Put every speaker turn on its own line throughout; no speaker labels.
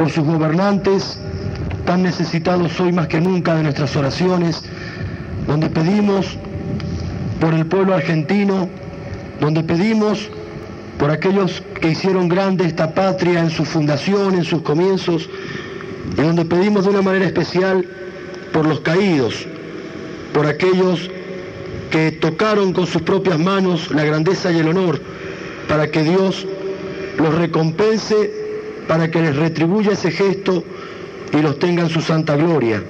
por sus gobernantes, tan necesitados hoy más que nunca de nuestras oraciones, donde pedimos por el pueblo argentino, donde pedimos por aquellos que hicieron grande esta patria en su fundación, en sus comienzos, y donde pedimos de una manera especial por los caídos, por aquellos que tocaron con sus propias manos la grandeza y el honor, para que Dios los recompense, para que les retribuya ese gesto y los tenga en su santa gloria.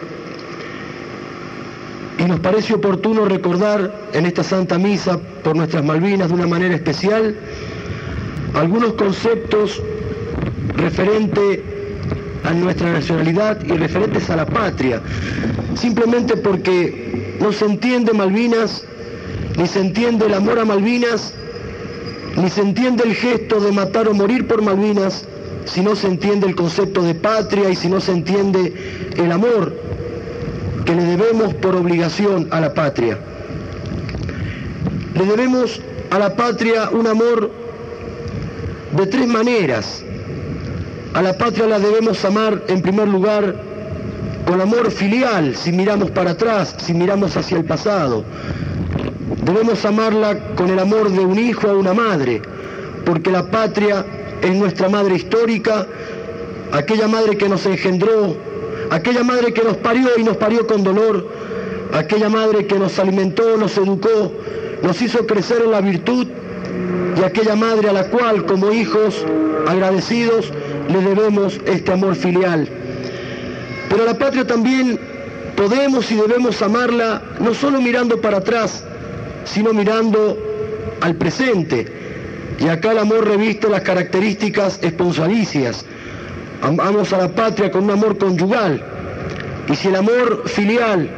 Y nos parece oportuno recordar en esta Santa Misa por nuestras Malvinas de una manera especial algunos conceptos referentes a nuestra nacionalidad y referentes a la patria, simplemente porque no se entiende Malvinas, ni se entiende el amor a Malvinas, ni se entiende el gesto de matar o morir por Malvinas, si no se entiende el concepto de patria y si no se entiende el amor que le debemos por obligación a la patria. Le debemos a la patria un amor de tres maneras. A la patria la debemos amar en primer lugar con amor filial, si miramos para atrás, si miramos hacia el pasado. Debemos amarla con el amor de un hijo a una madre, porque la patria es nuestra madre histórica, aquella madre que nos engendró, aquella madre que nos parió y nos parió con dolor, aquella madre que nos alimentó, nos educó, nos hizo crecer en la virtud, y aquella madre a la cual, como hijos agradecidos, le debemos este amor filial. Pero a la patria también podemos y debemos amarla no solo mirando para atrás, sino mirando al presente. Y acá el amor reviste las características esponsalicias. Amamos a la patria con un amor conyugal. Y si el amor filial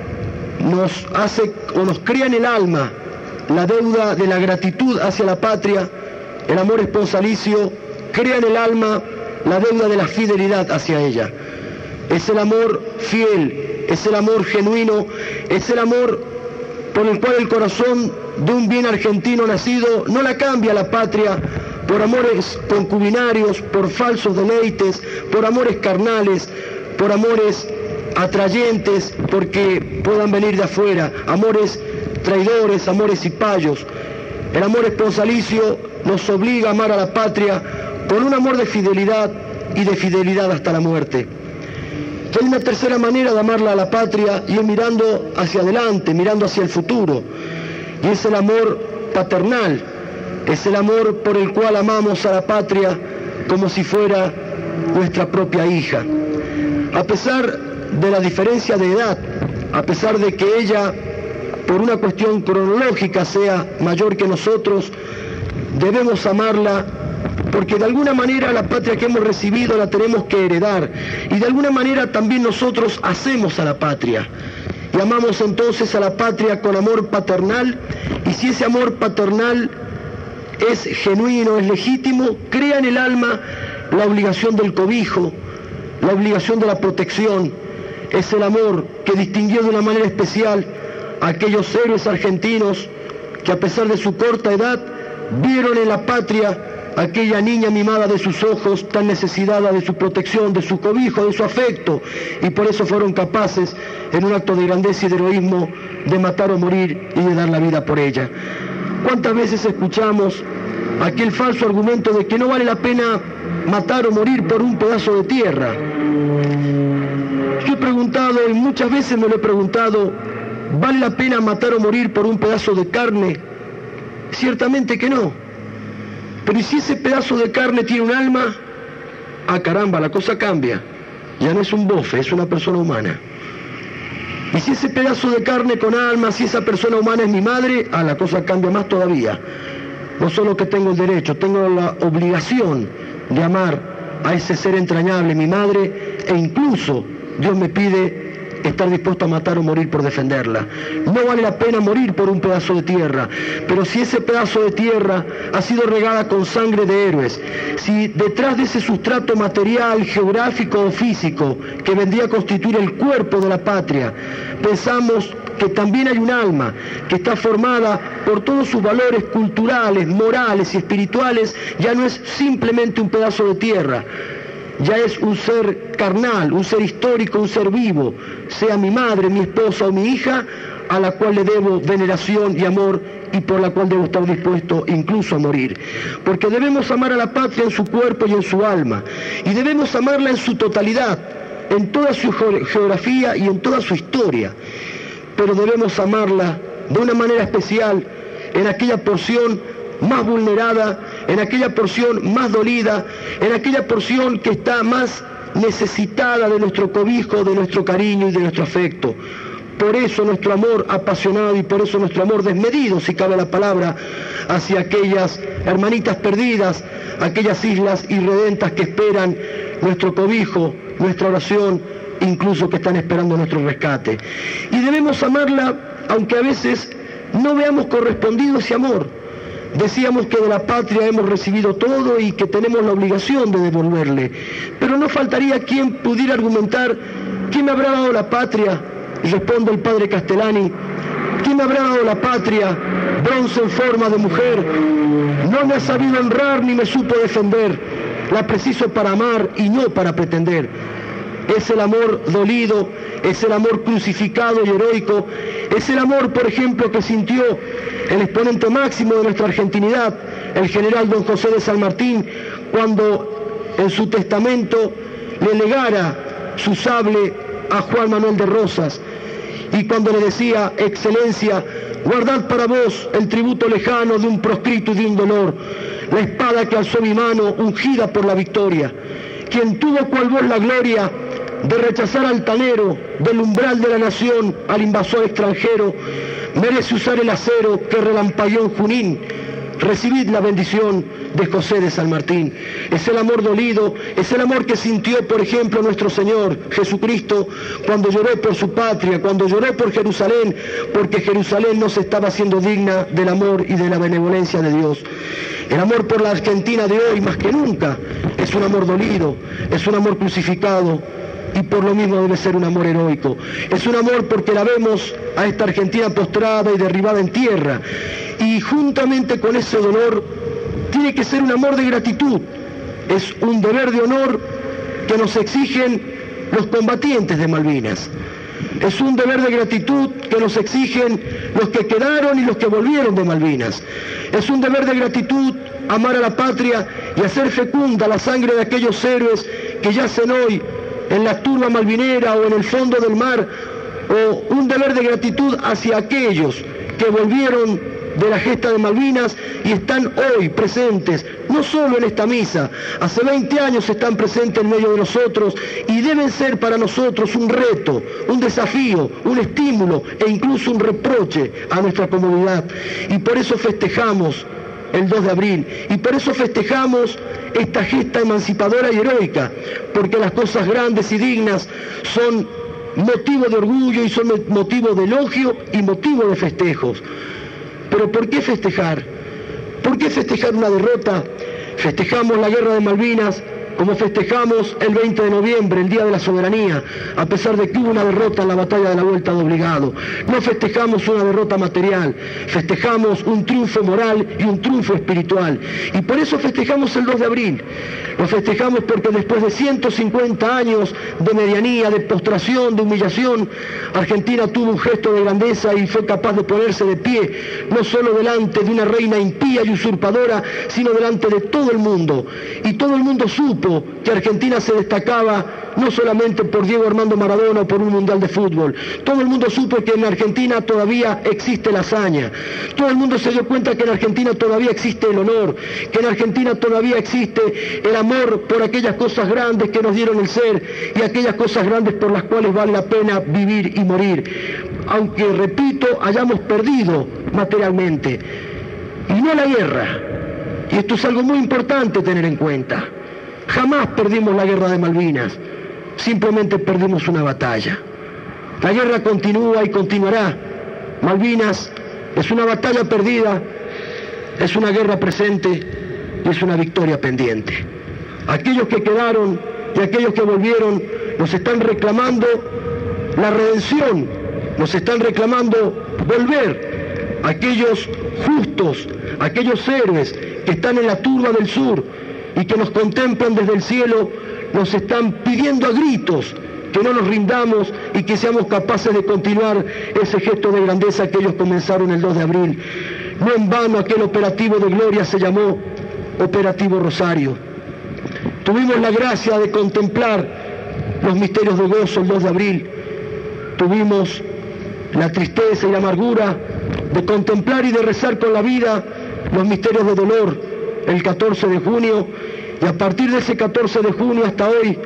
nos hace o nos crea en el alma la deuda de la gratitud hacia la patria, el amor esponsalicio crea en el alma la deuda de la fidelidad hacia ella. Es el amor fiel, es el amor genuino, es el amor por el cual el corazón de un bien argentino nacido no la cambia la patria por amores concubinarios, por falsos deleites, por amores carnales, por amores atrayentes, porque puedan venir de afuera, amores traidores, amores cipayos. El amor esponsalicio nos obliga a amar a la patria con un amor de fidelidad y de fidelidad hasta la muerte. Hay una tercera manera de amarla a la patria y es mirando hacia adelante, mirando hacia el futuro. Y es el amor paternal, es el amor por el cual amamos a la patria como si fuera nuestra propia hija. A pesar de la diferencia de edad, a pesar de que ella, por una cuestión cronológica, sea mayor que nosotros, debemos amarla porque de alguna manera la patria que hemos recibido la tenemos que heredar y de alguna manera también nosotros hacemos a la patria y amamos entonces a la patria con amor paternal, y si ese amor paternal es genuino, es legítimo, crea en el alma la obligación del cobijo, la obligación de la protección. Es el amor que distinguió de una manera especial a aquellos héroes argentinos que a pesar de su corta edad vieron en la patria aquella niña mimada de sus ojos, tan necesitada de su protección, de su cobijo, de su afecto, y por eso fueron capaces, en un acto de grandeza y de heroísmo, de matar o morir y de dar la vida por ella. ¿Cuántas veces escuchamos aquel falso argumento de que no vale la pena matar o morir por un pedazo de tierra? Yo he preguntado, y muchas veces me lo he preguntado, ¿vale la pena matar o morir por un pedazo de carne? Ciertamente que no. Pero ¿y si ese pedazo de carne tiene un alma? Ah, caramba, la cosa cambia. Ya no es un bofe, es una persona humana. Y si ese pedazo de carne con alma, si esa persona humana es mi madre, ah, la cosa cambia más todavía. No solo que tengo el derecho, tengo la obligación de amar a ese ser entrañable, mi madre, e incluso Dios me pide estar dispuesto a matar o morir por defenderla. No vale la pena morir por un pedazo de tierra, pero si ese pedazo de tierra ha sido regada con sangre de héroes, si detrás de ese sustrato material, geográfico o físico que vendría a constituir el cuerpo de la patria, pensamos que también hay un alma que está formada por todos sus valores culturales, morales y espirituales, ya no es simplemente un pedazo de tierra. ya es un ser carnal, un ser histórico, un ser vivo, sea mi madre, mi esposa o mi hija, a la cual le debo veneración y amor y por la cual debo estar dispuesto incluso a morir. Porque debemos amar a la patria en su cuerpo y en su alma, y debemos amarla en su totalidad, en toda su geografía y en toda su historia, pero debemos amarla de una manera especial en aquella porción más vulnerada, en aquella porción más dolida, en aquella porción que está más necesitada de nuestro cobijo, de nuestro cariño y de nuestro afecto. Por eso nuestro amor apasionado y por eso nuestro amor desmedido, si cabe la palabra, hacia aquellas hermanitas perdidas, aquellas islas irredentas que esperan nuestro cobijo, nuestra oración, incluso que están esperando nuestro rescate. Y debemos amarla, aunque a veces no veamos correspondido ese amor. Decíamos que de la patria hemos recibido todo y que tenemos la obligación de devolverle. Pero no faltaría quien pudiera argumentar: ¿quién me habrá dado la patria? Responde el padre Castellani: ¿quién me habrá dado la patria? Bronce en forma de mujer. No me ha sabido honrar ni me supo defender. La preciso para amar y no para pretender. Es el amor dolido, es el amor crucificado y heroico, es el amor, por ejemplo, que sintió el exponente máximo de nuestra argentinidad, el general don José de San Martín, cuando en su testamento le legara su sable a Juan Manuel de Rosas, y cuando le decía: Excelencia, guardad para vos el tributo lejano de un proscrito y de un dolor, la espada que alzó mi mano ungida por la victoria. Quien tuvo cual vos la gloria de rechazar altanero del umbral de la nación al invasor extranjero, merece usar el acero que relampagueó en Junín. Recibid la bendición de José de San Martín. Es el amor dolido, es el amor que sintió, por ejemplo, nuestro Señor Jesucristo cuando lloró por su patria, cuando lloró por Jerusalén, porque Jerusalén no se estaba haciendo digna del amor y de la benevolencia de Dios. El amor por la Argentina de hoy, más que nunca, es un amor dolido, es un amor crucificado, y por lo mismo debe ser un amor heroico. Es un amor porque la vemos a esta Argentina postrada y derribada en tierra, y juntamente con ese dolor tiene que ser un amor de gratitud. Es un deber de honor que nos exigen los combatientes de Malvinas. Es un deber de gratitud que nos exigen los que quedaron y los que volvieron de Malvinas. Es un deber de gratitud amar a la patria y hacer fecunda la sangre de aquellos héroes que yacen hoy en la turba malvinera o en el fondo del mar, o un deber de gratitud hacia aquellos que volvieron de la gesta de Malvinas y están hoy presentes, no solo en esta misa, hace 20 años están presentes en medio de nosotros y deben ser para nosotros un reto, un desafío, un estímulo e incluso un reproche a nuestra comunidad. Y por eso festejamos el 2 de abril, y por eso festejamos esta gesta emancipadora y heroica, porque las cosas grandes y dignas son motivo de orgullo y son motivo de elogio y motivo de festejos. Pero ¿por qué festejar? ¿Por qué festejar una derrota? Festejamos la guerra de Malvinas como festejamos el 20 de noviembre, el Día de la Soberanía, a pesar de que hubo una derrota en la batalla de la Vuelta de Obligado. No festejamos una derrota material, festejamos un triunfo moral y un triunfo espiritual. Y por eso festejamos el 2 de abril. Lo festejamos porque después de 150 años de medianía, de postración, de humillación, Argentina tuvo un gesto de grandeza y fue capaz de ponerse de pie, no solo delante de una reina impía y usurpadora, sino delante de todo el mundo. Y todo el mundo supo que Argentina se destacaba no solamente por Diego Armando Maradona o por un mundial de fútbol. Todo el mundo supo que en Argentina todavía existe la hazaña. Todo el mundo se dio cuenta que en Argentina todavía existe el honor, que en Argentina todavía existe el amor por aquellas cosas grandes que nos dieron el ser y aquellas cosas grandes por las cuales vale la pena vivir y morir. Aunque, repito, hayamos perdido materialmente. Y no la guerra. Y esto es algo muy importante tener en cuenta. Jamás perdimos la guerra de Malvinas, simplemente perdimos una batalla. La guerra continúa y continuará. Malvinas es una batalla perdida, es una guerra presente y es una victoria pendiente. Aquellos que quedaron y aquellos que volvieron nos están reclamando la redención, nos están reclamando volver. Aquellos justos, aquellos héroes que están en la turba del sur y que nos contemplan desde el cielo, nos están pidiendo a gritos que no nos rindamos y que seamos capaces de continuar ese gesto de grandeza que ellos comenzaron el 2 de abril. No en vano aquel operativo de gloria se llamó Operativo Rosario. Tuvimos la gracia de contemplar los misterios de gozo el 2 de abril. Tuvimos la tristeza y la amargura de contemplar y de rezar con la vida los misterios de dolor el 14 de junio, y a partir de ese 14 de junio hasta hoy,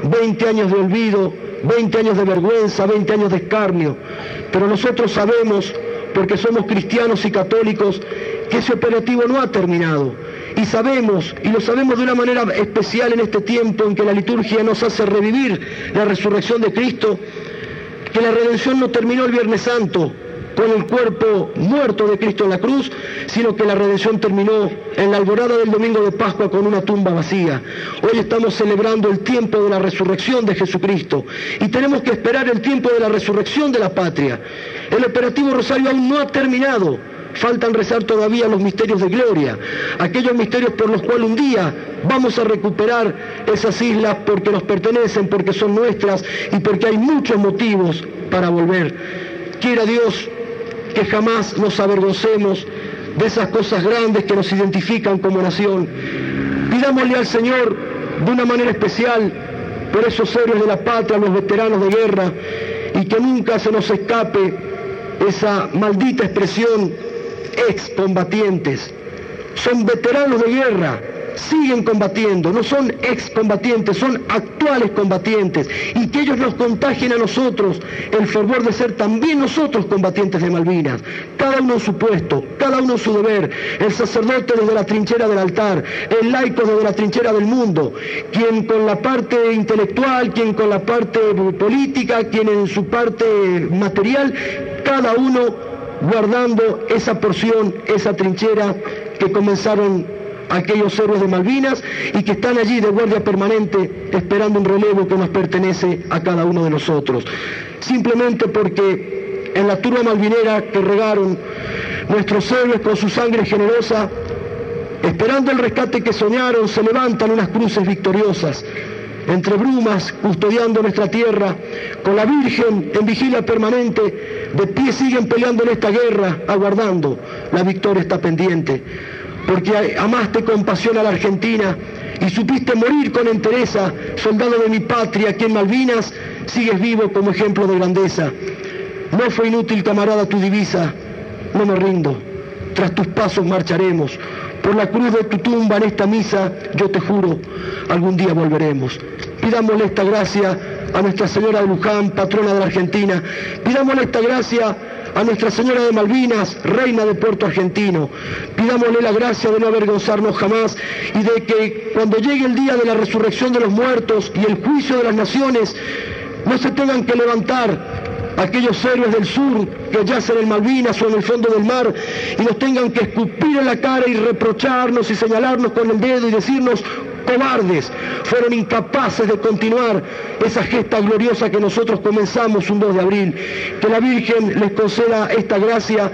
20 años de olvido, 20 años de vergüenza, 20 años de escarnio. Pero nosotros sabemos, porque somos cristianos y católicos, que ese operativo no ha terminado. Y sabemos, y lo sabemos de una manera especial en este tiempo en que la liturgia nos hace revivir la resurrección de Cristo, que la redención no terminó el Viernes Santo con el cuerpo muerto de Cristo en la cruz, sino que la redención terminó en la alborada del domingo de Pascua con una tumba vacía. Hoy estamos celebrando el tiempo de la resurrección de Jesucristo y tenemos que esperar el tiempo de la resurrección de la patria. El operativo Rosario aún no ha terminado. Faltan rezar todavía los misterios de gloria, aquellos misterios por los cuales un día vamos a recuperar esas islas porque nos pertenecen, porque son nuestras y porque hay muchos motivos para volver. Quiera Dios que jamás nos avergoncemos de esas cosas grandes que nos identifican como nación. Pidámosle al Señor de una manera especial por esos héroes de la patria, los veteranos de guerra, y que nunca se nos escape esa maldita expresión excombatientes. Son veteranos de guerra, siguen combatiendo, no son excombatientes, son actuales combatientes, y que ellos nos contagien a nosotros el fervor de ser también nosotros combatientes de Malvinas, cada uno en su puesto, cada uno en su deber, el sacerdote desde la trinchera del altar, el laico desde la trinchera del mundo, quien con la parte intelectual, quien con la parte política, quien en su parte material, cada uno guardando esa porción, esa trinchera que comenzaron aquellos héroes de Malvinas y que están allí de guardia permanente esperando un relevo que nos pertenece a cada uno de nosotros. Simplemente porque en la turba malvinera que regaron nuestros héroes con su sangre generosa, esperando el rescate que soñaron, se levantan unas cruces victoriosas entre brumas, custodiando nuestra tierra, con la Virgen en vigilia permanente, de pie siguen peleando en esta guerra, aguardando, la victoria está pendiente, porque amaste con pasión a la Argentina y supiste morir con entereza, soldado de mi patria, aquí en Malvinas sigues vivo como ejemplo de grandeza. No fue inútil, camarada, tu divisa, no me rindo, tras tus pasos marcharemos, por la cruz de tu tumba en esta misa, yo te juro, algún día volveremos. Pidámosle esta gracia a Nuestra Señora de Luján, patrona de la Argentina. Pidámosle esta gracia a Nuestra Señora de Malvinas, reina de Puerto Argentino. Pidámosle la gracia de no avergonzarnos jamás y de que cuando llegue el día de la resurrección de los muertos y el juicio de las naciones, no se tengan que levantar aquellos héroes del sur que yacen en Malvinas o en el fondo del mar y nos tengan que escupir en la cara y reprocharnos y señalarnos con el dedo y decirnos cobardes, fueron incapaces de continuar esa gesta gloriosa que nosotros comenzamos un 2 de abril. Que la Virgen les conceda esta gracia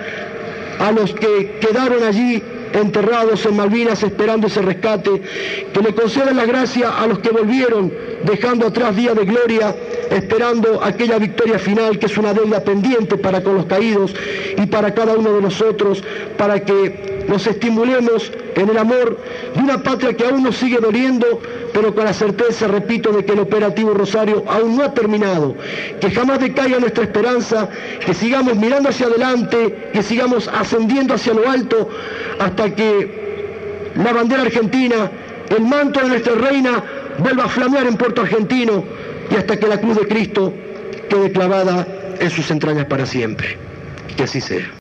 a los que quedaron allí enterrados en Malvinas esperando ese rescate, que le concedan la gracia a los que volvieron dejando atrás día de gloria, esperando aquella victoria final que es una deuda pendiente para con los caídos y para cada uno de nosotros, para que nos estimulemos en el amor de una patria que aún nos sigue doliendo, pero con la certeza, repito, de que el operativo Rosario aún no ha terminado, que jamás decaiga nuestra esperanza, que sigamos mirando hacia adelante, que sigamos ascendiendo hacia lo alto, hasta que la bandera argentina, el manto de nuestra reina, vuelva a flamear en Puerto Argentino y hasta que la cruz de Cristo quede clavada en sus entrañas para siempre. Que así sea.